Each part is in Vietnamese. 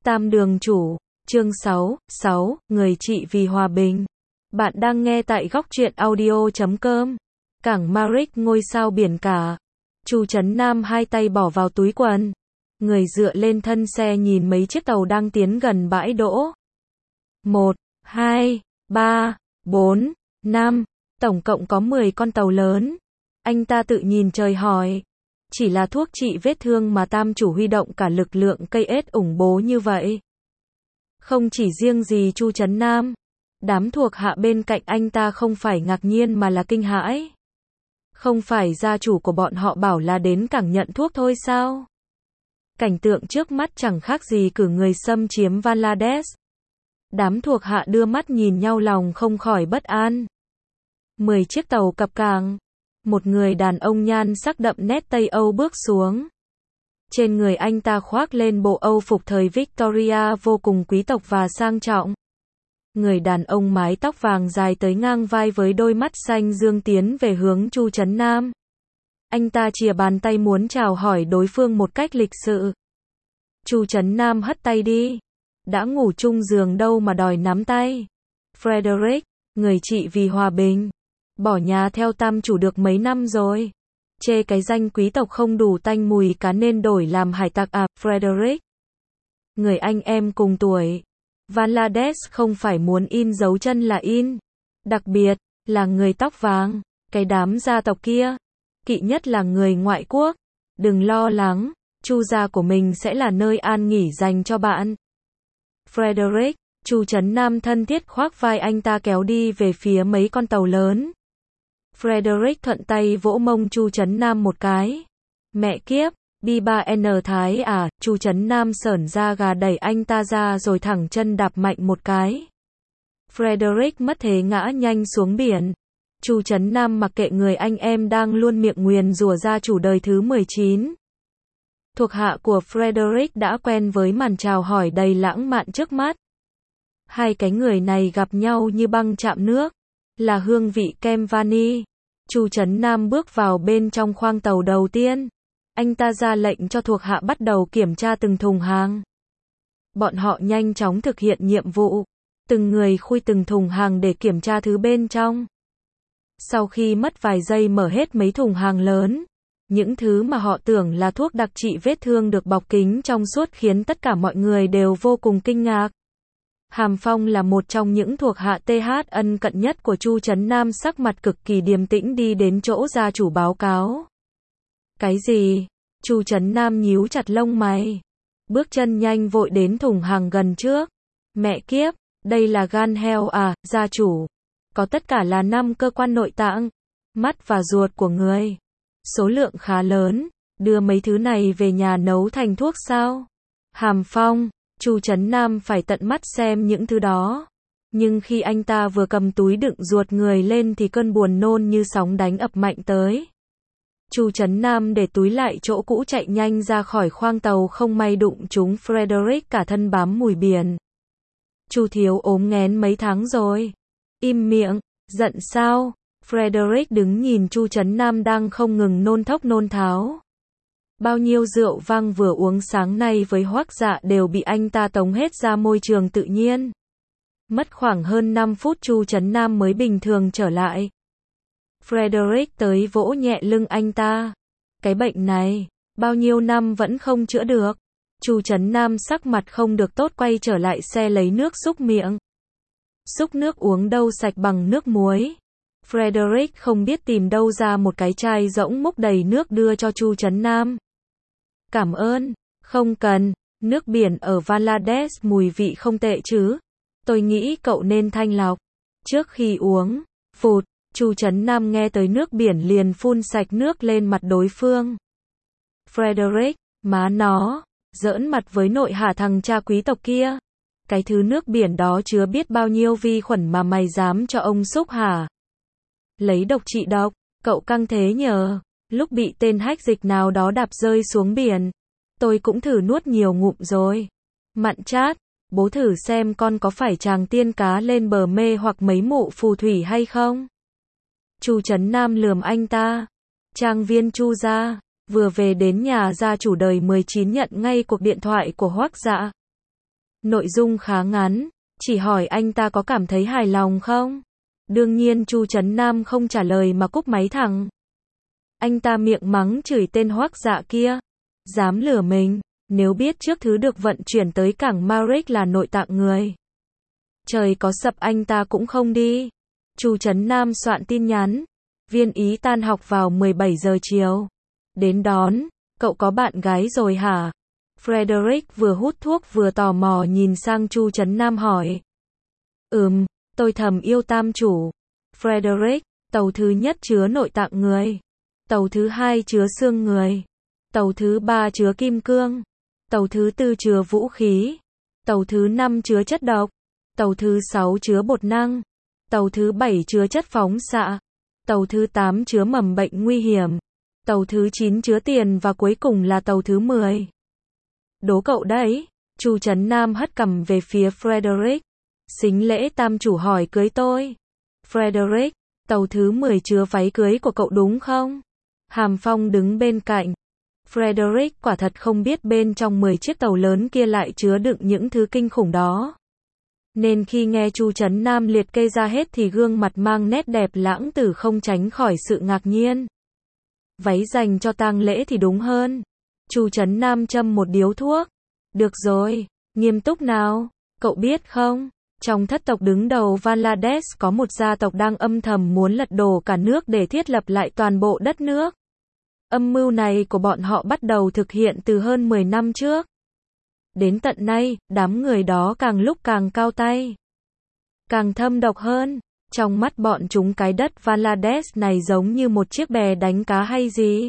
Tam đường chủ, chương 6, người trị vì hòa bình. Bạn đang nghe tại góc truyện audio.com. Cảng Maric ngôi sao biển cả. Chu Trấn Nam hai tay bỏ vào túi quần. Người dựa lên thân xe nhìn mấy chiếc tàu đang tiến gần bãi đỗ. 1, 2, 3, 4, 5. Tổng cộng có 10 con tàu lớn. Anh ta tự nhìn trời hỏi. Chỉ là thuốc trị vết thương mà Tam chủ huy động cả lực lượng cây ết ủng bố như vậy. Không chỉ riêng gì Chu Trấn Nam. Đám thuộc hạ bên cạnh anh ta không phải ngạc nhiên mà là kinh hãi. Không phải gia chủ của bọn họ bảo là đến cảng nhận thuốc thôi sao? Cảnh tượng trước mắt chẳng khác gì cử người xâm chiếm Bangladesh. Đám thuộc hạ đưa mắt nhìn nhau lòng không khỏi bất an. 10 chiếc tàu cập cảng. Một người đàn ông nhan sắc đậm nét Tây Âu bước xuống. Trên người anh ta khoác lên bộ Âu phục thời Victoria vô cùng quý tộc và sang trọng. Người đàn ông mái tóc vàng dài tới ngang vai với đôi mắt xanh dương tiến về hướng Chu Trấn Nam. Anh ta chìa bàn tay muốn chào hỏi đối phương một cách lịch sự. Chu Trấn Nam hất tay đi. Đã ngủ chung giường đâu mà đòi nắm tay. Frederick, người trị vì hòa bình. Bỏ nhà theo Tam chủ được mấy năm rồi. Chê cái danh quý tộc không đủ tanh mùi cá nên đổi làm hải tặc à, Frederick. Người anh em cùng tuổi. Bangladesh không phải muốn in dấu chân là in. Đặc biệt, là người tóc vàng. Cái đám gia tộc kia. Kỵ nhất là người ngoại quốc. Đừng lo lắng, Chu gia của mình sẽ là nơi an nghỉ dành cho bạn. Frederick, Chu Trấn Nam thân thiết khoác vai anh ta kéo đi về phía mấy con tàu lớn. Frederick thuận tay vỗ mông Chu Trấn Nam một cái. Mẹ kiếp, B3N Thái à, Chu Trấn Nam sởn da gà đẩy anh ta ra rồi thẳng chân đạp mạnh một cái. Frederick mất thế ngã nhanh xuống biển. Chu Trấn Nam mặc kệ người anh em đang luôn miệng nguyền rủa gia chủ đời thứ 19. Thuộc hạ của Frederick đã quen với màn chào hỏi đầy lãng mạn trước mắt. Hai cái người này gặp nhau như băng chạm nước. Là hương vị kem vani. Chu Trấn Nam bước vào bên trong khoang tàu đầu tiên. Anh ta ra lệnh cho thuộc hạ bắt đầu kiểm tra từng thùng hàng. Bọn họ nhanh chóng thực hiện nhiệm vụ. Từng người khui từng thùng hàng để kiểm tra thứ bên trong. Sau khi mất vài giây mở hết mấy thùng hàng lớn, những thứ mà họ tưởng là thuốc đặc trị vết thương được bọc kính trong suốt khiến tất cả mọi người đều vô cùng kinh ngạc. Hàm Phong là một trong những thuộc hạ TH ân cận nhất của Chu Trấn Nam, sắc mặt cực kỳ điềm tĩnh đi đến chỗ gia chủ báo cáo. Cái gì? Chu Trấn Nam nhíu chặt lông mày. Bước chân nhanh vội đến thùng hàng gần trước. Mẹ kiếp, đây là gan heo à, gia chủ. Có tất cả là 5 cơ quan nội tạng, mắt và ruột của người. Số lượng khá lớn, đưa mấy thứ này về nhà nấu thành thuốc sao? Hàm Phong, Chu Trấn Nam phải tận mắt xem những thứ đó. Nhưng khi anh ta vừa cầm túi đựng ruột người lên thì cơn buồn nôn như sóng đánh ập mạnh tới. Chu Trấn Nam để túi lại chỗ cũ chạy nhanh ra khỏi khoang tàu, không may đụng trúng Frederick cả thân bám mùi biển. Chu thiếu ốm nghén mấy tháng rồi. Im miệng, giận sao? Frederick đứng nhìn Chu Trấn Nam đang không ngừng nôn thốc nôn tháo. Bao nhiêu rượu vang vừa uống sáng nay với Hoắc Dạ đều bị anh ta tống hết ra môi trường tự nhiên. Mất khoảng hơn 5 phút Chu Trấn Nam mới bình thường trở lại. Frederick tới vỗ nhẹ lưng anh ta. Cái bệnh này, bao nhiêu năm vẫn không chữa được. Chu Trấn Nam sắc mặt không được tốt quay trở lại xe lấy nước xúc miệng. Xúc nước uống đâu sạch bằng nước muối. Frederick không biết tìm đâu ra một cái chai rỗng múc đầy nước đưa cho Chu Trấn Nam. Cảm ơn, không cần, nước biển ở Bangladesh mùi vị không tệ chứ. Tôi nghĩ cậu nên thanh lọc. Trước khi uống, phụt, Chu Trấn Nam nghe tới nước biển liền phun sạch nước lên mặt đối phương. Frederick, má nó, giỡn mặt với nội hả thằng cha quý tộc kia. Cái thứ nước biển đó chứa biết bao nhiêu vi khuẩn mà mày dám cho ông xúc hả? Lấy độc trị độc, cậu căng thế nhờ. Lúc bị tên hách dịch nào đó đạp rơi xuống biển, tôi cũng thử nuốt nhiều ngụm rồi. Mặn chát, bố thử xem con có phải chàng tiên cá lên bờ mê hoặc mấy mụ phù thủy hay không? Chu Trấn Nam lườm anh ta. Trang viên Chu gia, vừa về đến nhà gia chủ đời 19 nhận ngay cuộc điện thoại của Hoắc Dạ. Nội dung khá ngắn, chỉ hỏi anh ta có cảm thấy hài lòng không? Đương nhiên Chu Trấn Nam không trả lời mà cúp máy thẳng. Anh ta miệng mắng chửi tên Hoắc Dạ kia. Dám lừa mình, nếu biết trước thứ được vận chuyển tới cảng Marek là nội tạng người. Trời có sập anh ta cũng không đi. Chu Trấn Nam soạn tin nhắn. Viên Ý tan học vào 17 giờ chiều. Đến đón, cậu có bạn gái rồi hả? Frederick vừa hút thuốc vừa tò mò nhìn sang Chu Trấn Nam hỏi. Tôi thầm yêu tam chủ. Frederick, tàu thứ nhất chứa nội tạng người. Tàu thứ hai chứa xương người. Tàu thứ ba chứa kim cương. Tàu thứ tư chứa vũ khí. Tàu thứ năm chứa chất độc. Tàu thứ sáu chứa bột năng. Tàu thứ bảy chứa chất phóng xạ. Tàu thứ 8 chứa mầm bệnh nguy hiểm. Tàu thứ 9 chứa tiền và cuối cùng là tàu thứ 10. Đố cậu đấy. Chu Trấn Nam hất cằm về phía Frederick. Sính lễ tam chủ hỏi cưới tôi. Frederick, tàu thứ 10 chứa váy cưới của cậu đúng không? Hàm Phong đứng bên cạnh. Frederick quả thật không biết bên trong 10 chiếc tàu lớn kia lại chứa đựng những thứ kinh khủng đó. Nên khi nghe Chu Trấn Nam liệt kê ra hết thì gương mặt mang nét đẹp lãng tử không tránh khỏi sự ngạc nhiên. Váy dành cho tang lễ thì đúng hơn. Chu Trấn Nam châm một điếu thuốc. Được rồi, nghiêm túc nào. Cậu biết không, trong thất tộc đứng đầu Bangladesh có một gia tộc đang âm thầm muốn lật đổ cả nước để thiết lập lại toàn bộ đất nước. Âm mưu này của bọn họ bắt đầu thực hiện từ hơn 10 năm trước. Đến tận nay, đám người đó càng lúc càng cao tay, càng thâm độc hơn. Trong mắt bọn chúng cái đất Bangladesh này giống như một chiếc bè đánh cá hay gì.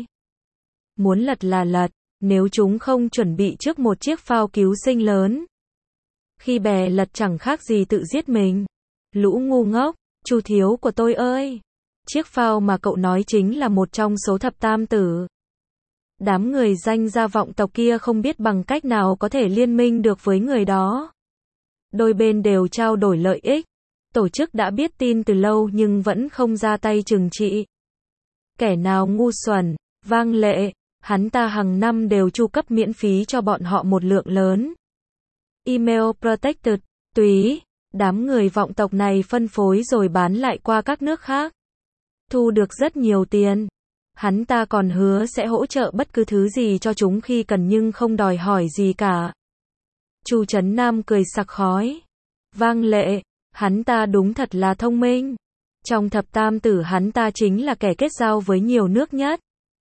Muốn lật là lật, nếu chúng không chuẩn bị trước một chiếc phao cứu sinh lớn. Khi bè lật chẳng khác gì tự giết mình. Lũ ngu ngốc, Chu thiếu của tôi ơi. Chiếc phao mà cậu nói chính là một trong số thập tam tử. Đám người danh gia vọng tộc kia không biết bằng cách nào có thể liên minh được với người đó. Đôi bên đều trao đổi lợi ích. Tổ chức đã biết tin từ lâu nhưng vẫn không ra tay trừng trị. Kẻ nào ngu xuẩn, Vang Lệ, hắn ta hàng năm đều chu cấp miễn phí cho bọn họ một lượng lớn. Email protected, tùy. Đám người vọng tộc này phân phối rồi bán lại qua các nước khác. Thu được rất nhiều tiền. Hắn ta còn hứa sẽ hỗ trợ bất cứ thứ gì cho chúng khi cần nhưng không đòi hỏi gì cả. Chu Trấn Nam cười sặc khói. Vang Lệ, hắn ta đúng thật là thông minh. Trong thập tam tử hắn ta chính là kẻ kết giao với nhiều nước nhất.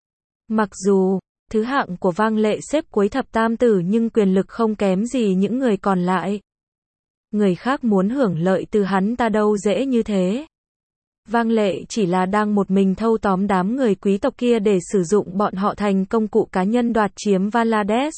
Mặc dù thứ hạng của Vang Lệ xếp cuối thập tam tử nhưng quyền lực không kém gì những người còn lại. Người khác muốn hưởng lợi từ hắn ta đâu dễ như thế. Vang Lệ chỉ là đang một mình thâu tóm đám người quý tộc kia để sử dụng bọn họ thành công cụ cá nhân đoạt chiếm Bangladesh.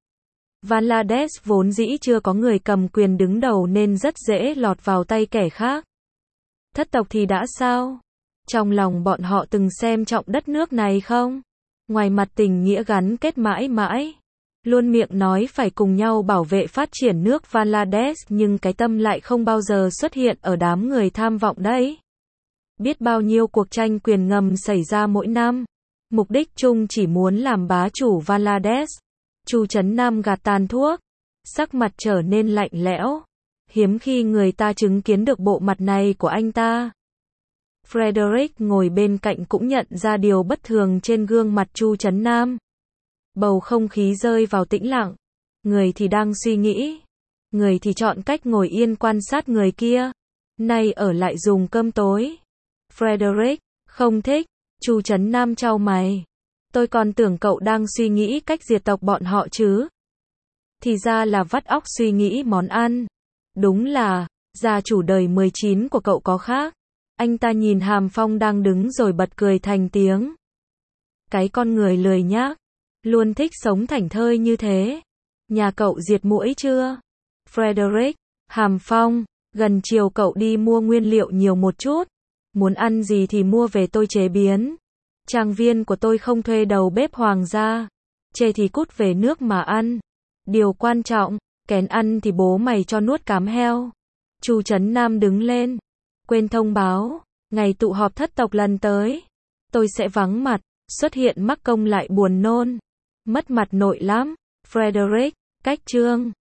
Bangladesh vốn dĩ chưa có người cầm quyền đứng đầu nên rất dễ lọt vào tay kẻ khác. Thất tộc thì đã sao? Trong lòng bọn họ từng xem trọng đất nước này không? Ngoài mặt tình nghĩa gắn kết mãi mãi. Luôn miệng nói phải cùng nhau bảo vệ phát triển nước Bangladesh nhưng cái tâm lại không bao giờ xuất hiện ở đám người tham vọng đấy. Biết bao nhiêu cuộc tranh quyền ngầm xảy ra mỗi năm. Mục đích chung chỉ muốn làm bá chủ Bangladesh. Chu Trấn Nam gạt tàn thuốc. Sắc mặt trở nên lạnh lẽo. Hiếm khi người ta chứng kiến được bộ mặt này của anh ta. Frederick ngồi bên cạnh cũng nhận ra điều bất thường trên gương mặt Chu Trấn Nam. Bầu không khí rơi vào tĩnh lặng. Người thì đang suy nghĩ. Người thì chọn cách ngồi yên quan sát người kia. Nay ở lại dùng cơm tối. Frederick, không thích. Chu Trấn Nam chau mày. Tôi còn tưởng cậu đang suy nghĩ cách diệt tộc bọn họ chứ. Thì ra là vắt óc suy nghĩ món ăn. Đúng là, gia chủ đời 19 của cậu có khác. Anh ta nhìn Hàm Phong đang đứng rồi bật cười thành tiếng. Cái con người lười nhác. Luôn thích sống thảnh thơi như thế. Nhà cậu diệt muỗi chưa? Frederick, Hàm Phong, gần chiều cậu đi mua nguyên liệu nhiều một chút. Muốn ăn gì thì mua về tôi chế biến. Trang viên của tôi không thuê đầu bếp hoàng gia. Chê thì cút về nước mà ăn. Điều quan trọng, kén ăn thì bố mày cho nuốt cám heo. Chu Trấn Nam đứng lên. Quên thông báo, ngày tụ họp thất tộc lần tới. Tôi sẽ vắng mặt, xuất hiện mắc công lại buồn nôn. Mất mặt nội lắm. Frederick, cách chương.